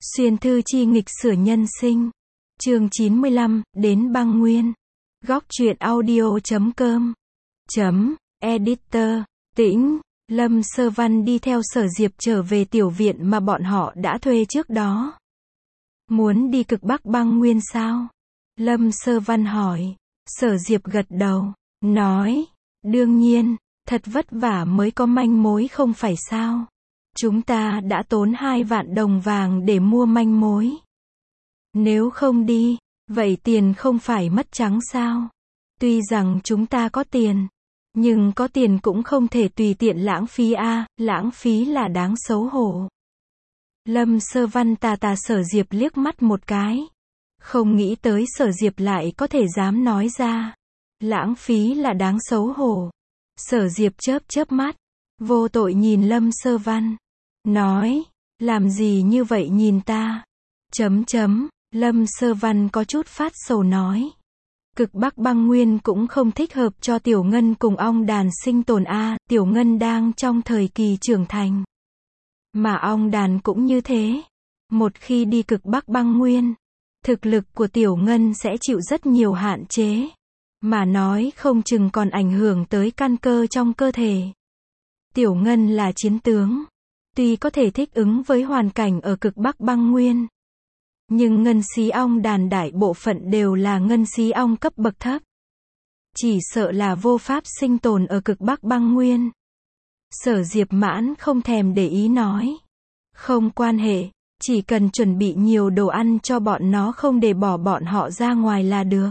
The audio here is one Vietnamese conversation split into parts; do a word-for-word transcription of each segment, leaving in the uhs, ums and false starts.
Xuyên thư chi nghịch sửa nhân sinh. Chương chín mươi lăm, đến băng nguyên. Góc truyện audio chấm com. Chấm, editor, Tĩnh, Lâm Sơ Văn đi theo Sở Diệp trở về tiểu viện mà bọn họ đã thuê trước đó. Muốn đi cực Bắc băng nguyên sao? Lâm Sơ Văn hỏi. Sở Diệp gật đầu, nói, đương nhiên, thật vất vả mới có manh mối không phải sao? Chúng ta đã tốn hai vạn đồng vàng để mua manh mối. Nếu không đi, vậy tiền không phải mất trắng sao? Tuy rằng chúng ta có tiền, nhưng có tiền cũng không thể tùy tiện lãng phí a, à, lãng phí là đáng xấu hổ. Lâm Sơ Văn tà tà Sở Diệp liếc mắt một cái. Không nghĩ tới Sở Diệp lại có thể dám nói ra. Lãng phí là đáng xấu hổ. Sở Diệp chớp chớp mắt, vô tội nhìn Lâm Sơ Văn. Nói, làm gì như vậy nhìn ta? Chấm chấm, Lâm Sơ Văn có chút phát sầu nói. Cực Bắc băng nguyên cũng không thích hợp cho Tiểu Ngân cùng ong đàn sinh tồn a, à, Tiểu Ngân đang trong thời kỳ trưởng thành. Mà ong đàn cũng như thế. Một khi đi cực Bắc băng nguyên, thực lực của Tiểu Ngân sẽ chịu rất nhiều hạn chế. Mà nói không chừng còn ảnh hưởng tới căn cơ trong cơ thể. Tiểu Ngân là chiến tướng. Tuy có thể thích ứng với hoàn cảnh ở cực Bắc băng nguyên, nhưng ngân xí ong đàn đại bộ phận đều là ngân xí ong cấp bậc thấp. Chỉ sợ là vô pháp sinh tồn ở cực Bắc băng nguyên. Sở Diệp mãn không thèm để ý nói. Không quan hệ, chỉ cần chuẩn bị nhiều đồ ăn cho bọn nó không để bỏ bọn họ ra ngoài là được.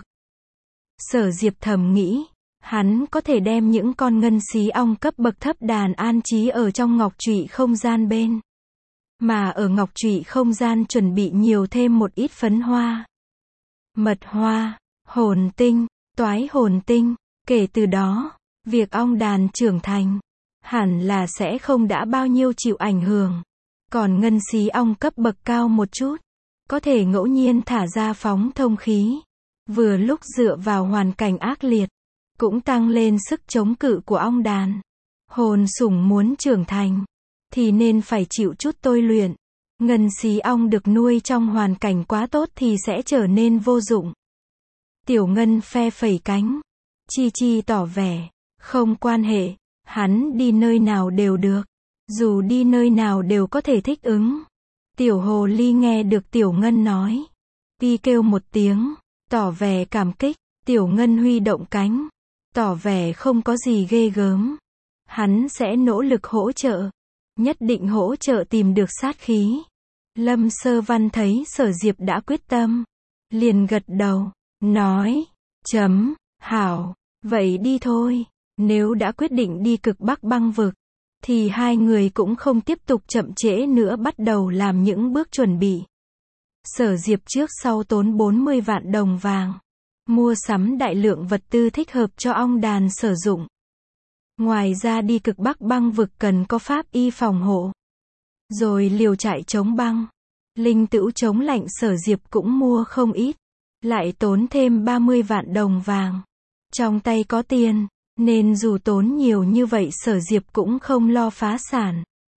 Sở Diệp thầm nghĩ. Hắn có thể đem những con ngân xí ong cấp bậc thấp đàn an trí ở trong ngọc trụy không gian bên. Mà ở ngọc trụy không gian chuẩn bị nhiều thêm một ít phấn hoa, mật hoa, hồn tinh, toái hồn tinh. Kể từ đó, việc ong đàn trưởng thành, hẳn là sẽ không đã bao nhiêu chịu ảnh hưởng. Còn ngân xí ong cấp bậc cao một chút, có thể ngẫu nhiên thả ra phóng thông khí. Vừa lúc dựa vào hoàn cảnh ác liệt, cũng tăng lên sức chống cự của ong đàn. Hồn sủng muốn trưởng thành, thì nên phải chịu chút tôi luyện. Ngân xí ong được nuôi trong hoàn cảnh quá tốt thì sẽ trở nên vô dụng. Tiểu Ngân phe phẩy cánh, chi chi tỏ vẻ, không quan hệ, hắn đi nơi nào đều được. Dù đi nơi nào đều có thể thích ứng. Tiểu Hồ Ly nghe được Tiểu Ngân nói, Pi kêu một tiếng, tỏ vẻ cảm kích. Tiểu Ngân huy động cánh, tỏ vẻ không có gì ghê gớm. Hắn sẽ nỗ lực hỗ trợ. Nhất định hỗ trợ tìm được sát khí. Lâm Sơ Văn thấy Sở Diệp đã quyết tâm, liền gật đầu, nói, chấm, hảo, vậy đi thôi. Nếu đã quyết định đi cực Bắc băng vực, thì hai người cũng không tiếp tục chậm trễ nữa bắt đầu làm những bước chuẩn bị. Sở Diệp trước sau tốn bốn mươi vạn đồng vàng. Mua sắm đại lượng vật tư thích hợp cho ong đàn sử dụng. Ngoài ra đi cực Bắc băng vực cần có pháp y phòng hộ. Rồi liều trại chống băng, linh tửu chống lạnh Sở Diệp cũng mua không ít. Lại tốn thêm ba mươi vạn đồng vàng. Trong tay có tiền, nên dù tốn nhiều như vậy Sở Diệp cũng không lo phá sản.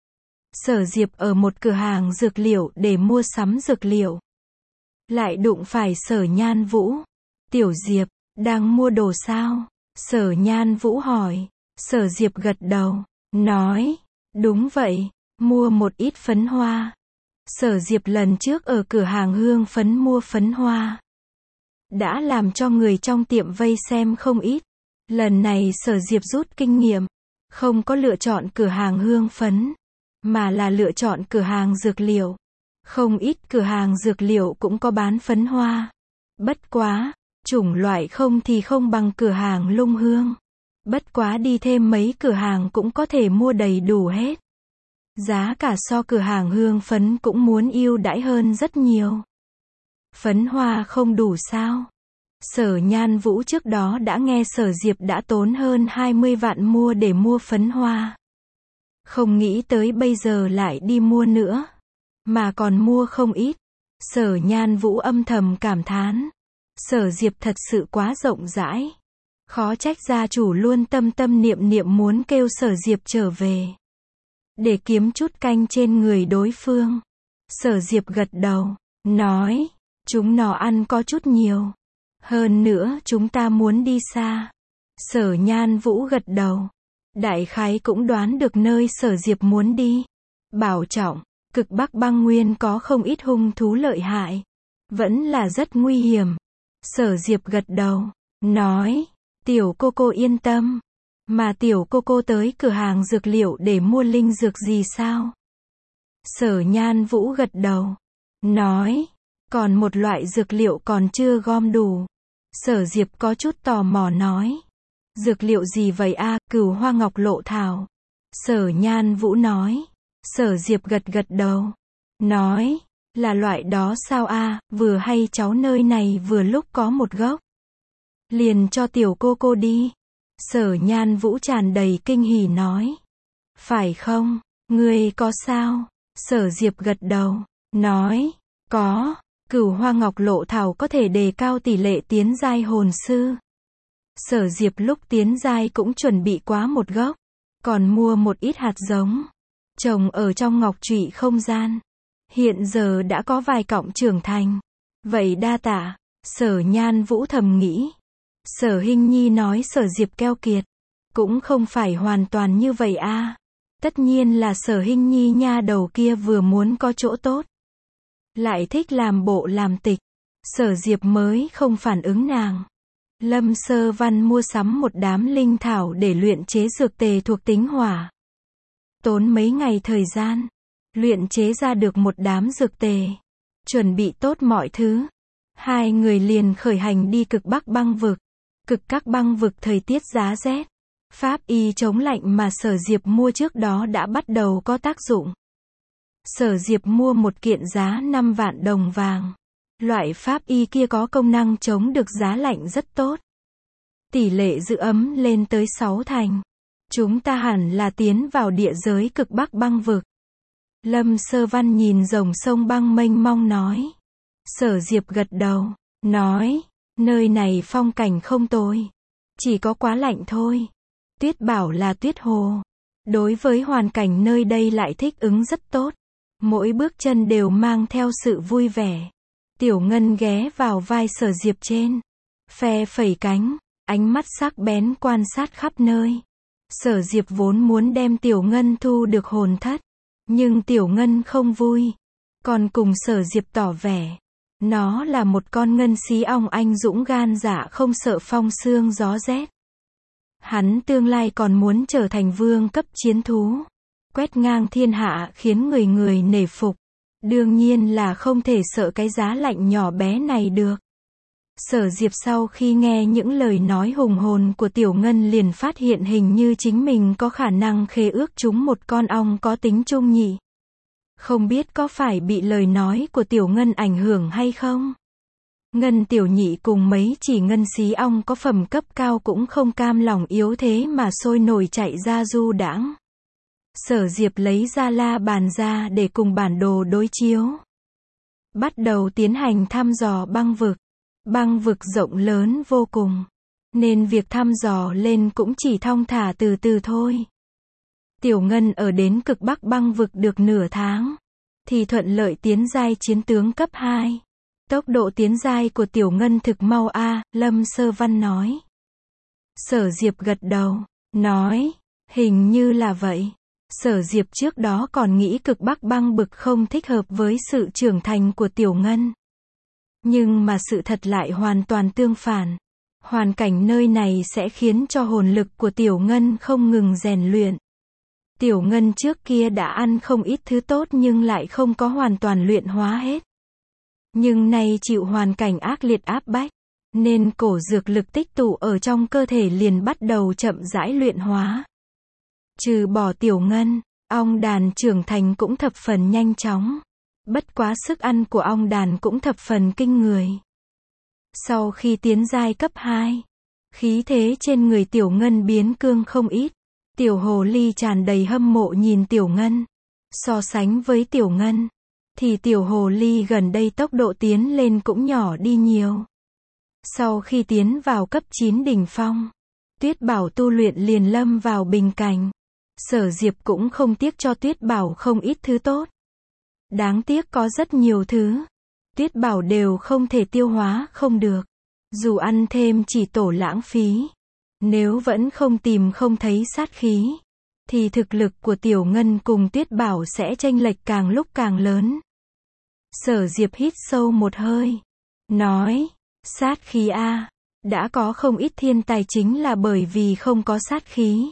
Sở Diệp ở một cửa hàng dược liệu để mua sắm dược liệu. Lại đụng phải Sở Nhan Vũ. Tiểu Diệp, đang mua đồ sao? Sở Nhan Vũ hỏi. Sở Diệp gật đầu, nói, đúng vậy, mua một ít phấn hoa. Sở Diệp lần trước ở cửa hàng hương phấn mua phấn hoa, đã làm cho người trong tiệm vây xem không ít. Lần này Sở Diệp rút kinh nghiệm, không có lựa chọn cửa hàng hương phấn, mà là lựa chọn cửa hàng dược liệu. Không ít cửa hàng dược liệu cũng có bán phấn hoa. Bất quá, chủng loại không thì không bằng cửa hàng Lung Hương. Bất quá đi thêm mấy cửa hàng cũng có thể mua đầy đủ hết. Giá cả so cửa hàng hương phấn cũng muốn ưu đãi hơn rất nhiều. Phấn hoa không đủ sao? Sở Nhan Vũ trước đó đã nghe Sở Diệp đã tốn hơn hai mươi vạn mua để mua phấn hoa. Không nghĩ tới bây giờ lại đi mua nữa. Mà còn mua không ít. Sở Nhan Vũ âm thầm cảm thán. Sở Diệp thật sự quá rộng rãi. Khó trách gia chủ luôn tâm tâm niệm niệm muốn kêu Sở Diệp trở về, để kiếm chút canh trên người đối phương. Sở Diệp gật đầu, nói, chúng nó ăn có chút nhiều. Hơn nữa chúng ta muốn đi xa. Sở Nhan Vũ gật đầu. Đại khái cũng đoán được nơi Sở Diệp muốn đi. Bảo trọng, cực Bắc băng nguyên có không ít hung thú lợi hại. Vẫn là rất nguy hiểm. Sở Diệp gật đầu, nói, tiểu cô cô yên tâm. Mà tiểu cô cô tới cửa hàng dược liệu để mua linh dược gì sao? Sở Nhan Vũ gật đầu, nói, còn một loại dược liệu còn chưa gom đủ. Sở Diệp có chút tò mò nói, dược liệu gì vậy a? À, Cửu Hoa Ngọc Lộ Thảo. Sở Nhan Vũ nói. Sở Diệp gật gật đầu, nói, là loại đó sao a? À, vừa hay cháu nơi này vừa lúc có một gốc. Liền cho tiểu cô cô đi. Sở Nhan Vũ tràn đầy kinh hỉ nói, phải không, ngươi có sao? Sở Diệp gật đầu, nói, có, Cửu Hoa Ngọc Lộ Thảo có thể đề cao tỷ lệ tiến giai hồn sư. Sở Diệp lúc tiến giai cũng chuẩn bị quá một gốc, còn mua một ít hạt giống, trồng ở trong ngọc trụy không gian. Hiện giờ đã có vài cọng trưởng thành. Vậy đa tạ. Sở Nhan Vũ thầm nghĩ. Sở Hinh Nhi nói Sở Diệp keo kiệt. Cũng không phải hoàn toàn như vậy a. À. Tất nhiên là Sở Hinh Nhi nha đầu kia vừa muốn có chỗ tốt, lại thích làm bộ làm tịch. Sở Diệp mới không phản ứng nàng. Lâm Sơ Văn mua sắm một đám linh thảo để luyện chế dược tề thuộc tính hỏa. Tốn mấy ngày thời gian, luyện chế ra được một đám dược tề. Chuẩn bị tốt mọi thứ, hai người liền khởi hành đi cực Bắc băng vực. Cực các băng vực thời tiết giá rét, pháp y chống lạnh mà Sở Diệp mua trước đó đã bắt đầu có tác dụng. Sở Diệp mua một kiện giá năm vạn đồng vàng. Loại pháp y kia có công năng chống được giá lạnh rất tốt. Tỷ lệ giữ ấm lên tới sáu thành. Chúng ta hẳn là tiến vào địa giới cực Bắc băng vực. Lâm Sơ Văn nhìn dòng sông băng mênh mông nói. Sở Diệp gật đầu, nói, nơi này phong cảnh không tồi. Chỉ có quá lạnh thôi. Tuyết Bảo là tuyết hồ. Đối với hoàn cảnh nơi đây lại thích ứng rất tốt. Mỗi bước chân đều mang theo sự vui vẻ. Tiểu Ngân ghé vào vai Sở Diệp trên, phe phẩy cánh, ánh mắt sắc bén quan sát khắp nơi. Sở Diệp vốn muốn đem Tiểu Ngân thu được hồn thất, nhưng Tiểu Ngân không vui, còn cùng Sở Diệp tỏ vẻ, nó là một con ngân xí ong anh dũng gan dạ không sợ phong sương gió rét. Hắn tương lai còn muốn trở thành vương cấp chiến thú, quét ngang thiên hạ khiến người người nể phục. Đương nhiên là không thể sợ cái giá lạnh nhỏ bé này được. Sở Diệp sau khi nghe những lời nói hùng hồn của Tiểu Ngân liền phát hiện hình như chính mình có khả năng khế ước chúng một con ong có tính trung nhị. Không biết có phải bị lời nói của Tiểu Ngân ảnh hưởng hay không? Ngân Tiểu Nhị cùng mấy chỉ ngân xí ong có phẩm cấp cao cũng không cam lòng yếu thế mà sôi nổi chạy ra du đãng. Sở Diệp lấy ra la bàn ra để cùng bản đồ đối chiếu. Bắt đầu tiến hành thăm dò băng vực. Băng vực rộng lớn vô cùng, nên việc thăm dò lên cũng chỉ thong thả từ từ thôi. Tiểu Ngân ở đến cực Bắc băng vực được nửa tháng, thì thuận lợi tiến giai chiến tướng cấp hai. Tốc độ tiến giai của Tiểu Ngân thực mau a, à, Lâm Sơ Văn nói. Sở Diệp gật đầu, nói, hình như là vậy. Sở Diệp trước đó còn nghĩ cực Bắc băng vực không thích hợp với sự trưởng thành của Tiểu Ngân. Nhưng mà sự thật lại hoàn toàn tương phản. Hoàn cảnh nơi này sẽ khiến cho hồn lực của Tiểu Ngân không ngừng rèn luyện. Tiểu Ngân trước kia đã ăn không ít thứ tốt nhưng lại không có hoàn toàn luyện hóa hết. Nhưng nay chịu hoàn cảnh ác liệt áp bách, nên cổ dược lực tích tụ ở trong cơ thể liền bắt đầu chậm rãi luyện hóa. Trừ bỏ Tiểu Ngân, ong đàn trưởng thành cũng thập phần nhanh chóng. Bất quá sức ăn của ong đàn cũng thập phần kinh người. Sau khi tiến giai cấp hai, khí thế trên người Tiểu Ngân biến cương không ít. Tiểu Hồ Ly tràn đầy hâm mộ nhìn Tiểu Ngân. So sánh với Tiểu Ngân, thì Tiểu Hồ Ly gần đây tốc độ tiến lên cũng nhỏ đi nhiều. Sau khi tiến vào cấp chín đỉnh phong, Tuyết Bảo tu luyện liền lâm vào bình cảnh. Sở Diệp cũng không tiếc cho Tuyết Bảo không ít thứ tốt. Đáng tiếc có rất nhiều thứ. Tuyết Bảo đều không thể tiêu hóa không được. Dù ăn thêm chỉ tổ lãng phí. Nếu vẫn không tìm không thấy sát khí, thì thực lực của Tiểu Ngân cùng Tuyết Bảo sẽ chênh lệch càng lúc càng lớn. Sở Diệp hít sâu một hơi. Nói, sát khí a, đã có không ít thiên tài chính là bởi vì không có sát khí,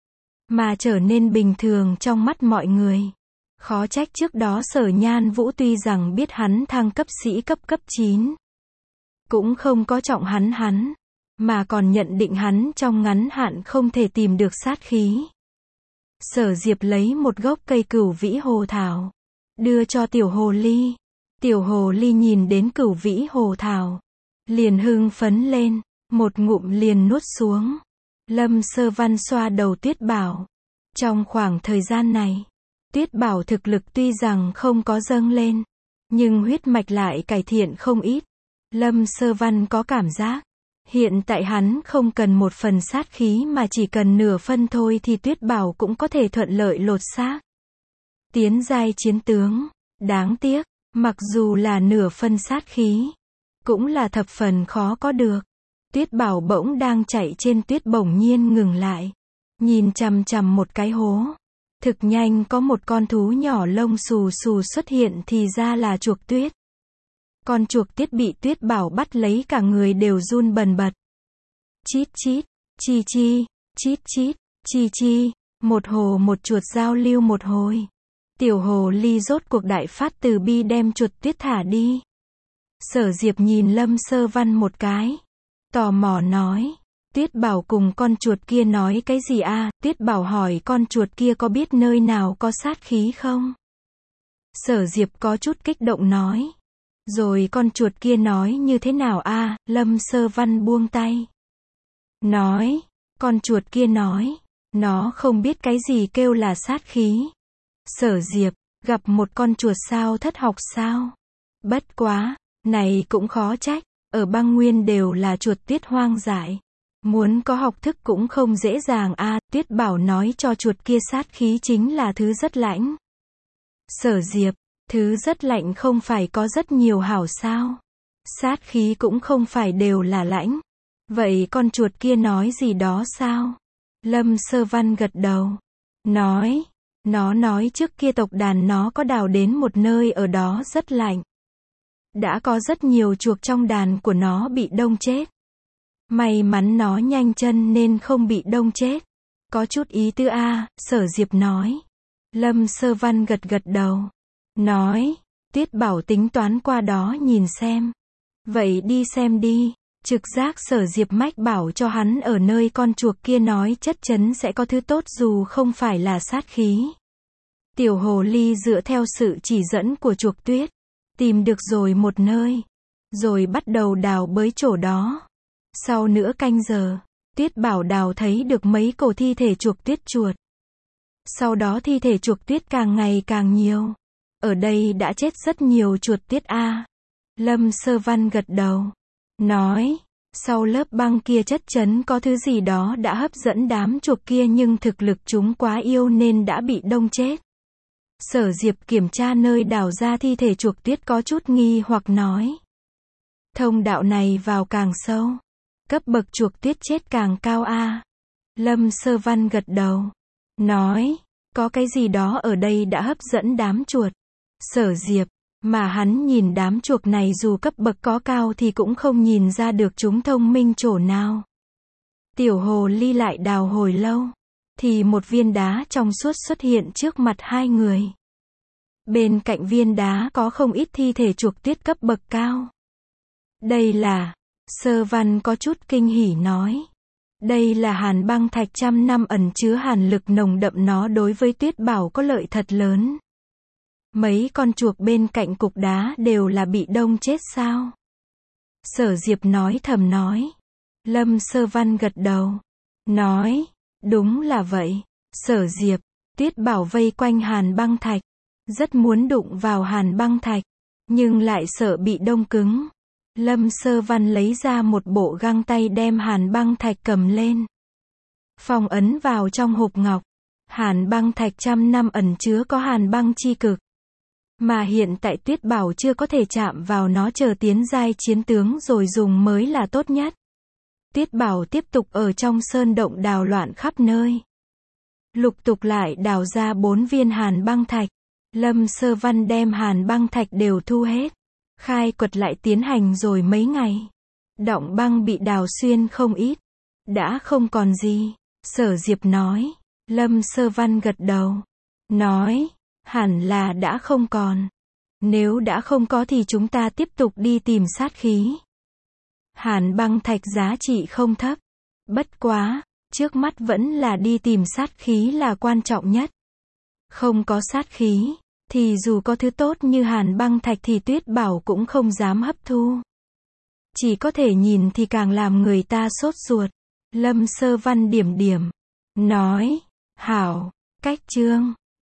mà trở nên bình thường trong mắt mọi người. Khó trách trước đó Sở Nhan Vũ tuy rằng biết hắn thăng cấp sĩ cấp cấp chín, cũng không có trọng hắn hắn, mà còn nhận định hắn trong ngắn hạn không thể tìm được sát khí. Sở Diệp lấy một gốc cây cửu vĩ hồ thảo, đưa cho Tiểu Hồ Ly. Tiểu Hồ Ly nhìn đến cửu vĩ hồ thảo, liền hưng phấn lên, một ngụm liền nuốt xuống. Lâm Sơ Văn xoa đầu Tuyết Bảo. Trong khoảng thời gian này, Tuyết Bảo thực lực tuy rằng không có dâng lên, nhưng huyết mạch lại cải thiện không ít. Lâm Sơ Văn có cảm giác, hiện tại hắn không cần một phần sát khí mà chỉ cần nửa phân thôi thì Tuyết Bảo cũng có thể thuận lợi lột xác. Tiến giai chiến tướng, đáng tiếc, mặc dù là nửa phân sát khí, cũng là thập phần khó có được. Tuyết Bảo bỗng đang chạy trên tuyết bỗng nhiên ngừng lại, nhìn chằm chằm một cái hố. Thực nhanh có một con thú nhỏ lông xù xù xuất hiện, thì ra là chuộc tuyết. Con chuộc tuyết bị Tuyết Bảo bắt lấy cả người đều run bần bật. Chít chít, chi chi, chít chít, chi chi, một hồ một chuột giao lưu một hồi. Tiểu Hồ Ly rốt cuộc đại phát từ bi đem chuột tuyết thả đi. Sở Diệp nhìn Lâm Sơ Văn một cái, tò mò nói, Tuyết Bảo cùng con chuột kia nói cái gì a? À? Tuyết Bảo hỏi con chuột kia có biết nơi nào có sát khí không? Sở Diệp có chút kích động nói, rồi con chuột kia nói như thế nào a? À? Lâm Sơ Văn buông tay, nói, con chuột kia nói, nó không biết cái gì kêu là sát khí. Sở Diệp, gặp một con chuột sao thất học sao? Bất quá, này cũng khó trách, ở băng nguyên đều là chuột tuyết hoang dại. Muốn có học thức cũng không dễ dàng a. À, Tuyết Bảo nói cho chuột kia sát khí chính là thứ rất lạnh. Sở Diệp, thứ rất lạnh không phải có rất nhiều hảo sao? Sát khí cũng không phải đều là lãnh. Vậy con chuột kia nói gì đó sao? Lâm Sơ Văn gật đầu, nói, nó nói trước kia tộc đàn nó có đào đến một nơi ở đó rất lạnh. Đã có rất nhiều chuột trong đàn của nó bị đông chết. May mắn nó nhanh chân nên không bị đông chết. Có chút ý tứ a. À, Sở Diệp nói. Lâm Sơ Văn gật gật đầu, nói, Tuyết Bảo tính toán qua đó nhìn xem. Vậy đi xem đi. Trực giác Sở Diệp mách bảo cho hắn ở nơi con chuột kia nói chất chấn sẽ có thứ tốt dù không phải là sát khí. Tiểu Hồ Ly dựa theo sự chỉ dẫn của chuột tuyết, tìm được rồi một nơi, rồi bắt đầu đào bới chỗ đó. Sau nửa canh giờ, Tuyết Bảo đào thấy được mấy cổ thi thể chuột tuyết chuột. Sau đó thi thể chuột tuyết càng ngày càng nhiều. Ở đây đã chết rất nhiều chuột tuyết a. À. Lâm Sơ Văn gật đầu, nói, sau lớp băng kia chất chấn có thứ gì đó đã hấp dẫn đám chuột kia nhưng thực lực chúng quá yêu nên đã bị đông chết. Sở Diệp kiểm tra nơi đào ra thi thể chuột tuyết có chút nghi hoặc nói, thông đạo này vào càng sâu, cấp bậc chuột tuyết chết càng cao a. À. Lâm Sơ Văn gật đầu, nói, có cái gì đó ở đây đã hấp dẫn đám chuột. Sở Diệp, mà hắn nhìn đám chuột này dù cấp bậc có cao thì cũng không nhìn ra được chúng thông minh chỗ nào. Tiểu Hồ Ly lại đào hồi lâu, thì một viên đá trong suốt xuất hiện trước mặt hai người. Bên cạnh viên đá có không ít thi thể chuột tuyết cấp bậc cao. Đây là, Sơ Văn có chút kinh hỉ nói, đây là hàn băng thạch trăm năm ẩn chứa hàn lực nồng đậm, nó đối với Tuyết Bảo có lợi thật lớn. Mấy con chuột bên cạnh cục đá đều là bị đông chết sao? Sở Diệp nói thầm nói. Lâm Sơ Văn gật đầu, nói, đúng là vậy. Sở Diệp, Tuyết Bảo vây quanh hàn băng thạch, rất muốn đụng vào hàn băng thạch, nhưng lại sợ bị đông cứng. Lâm Sơ Văn lấy ra một bộ găng tay đem hàn băng thạch cầm lên, phong ấn vào trong hộp ngọc. Hàn băng thạch trăm năm ẩn chứa có hàn băng chi cực. Mà hiện tại Tuyết Bảo chưa có thể chạm vào nó, chờ tiến giai chiến tướng rồi dùng mới là tốt nhất. Tuyết Bảo tiếp tục ở trong sơn động đào loạn khắp nơi. Lục tục lại đào ra bốn viên hàn băng thạch. Lâm Sơ Văn đem hàn băng thạch đều thu hết. Khai quật lại tiến hành rồi mấy ngày. Động băng bị đào xuyên không ít. Đã không còn gì. Sở Diệp nói. Lâm Sơ Văn gật đầu. Nói. Hẳn là đã không còn. Nếu đã không có thì chúng ta tiếp tục đi tìm sát khí. Hàn băng thạch giá trị không thấp. Bất quá, trước mắt vẫn là đi tìm sát khí là quan trọng nhất. Không có sát khí, thì dù có thứ tốt như hàn băng thạch thì Tuyết Bảo cũng không dám hấp thu. Chỉ có thể nhìn thì càng làm người ta sốt ruột. Lâm Sơ Văn điểm điểm. Nói, hảo, cách chương.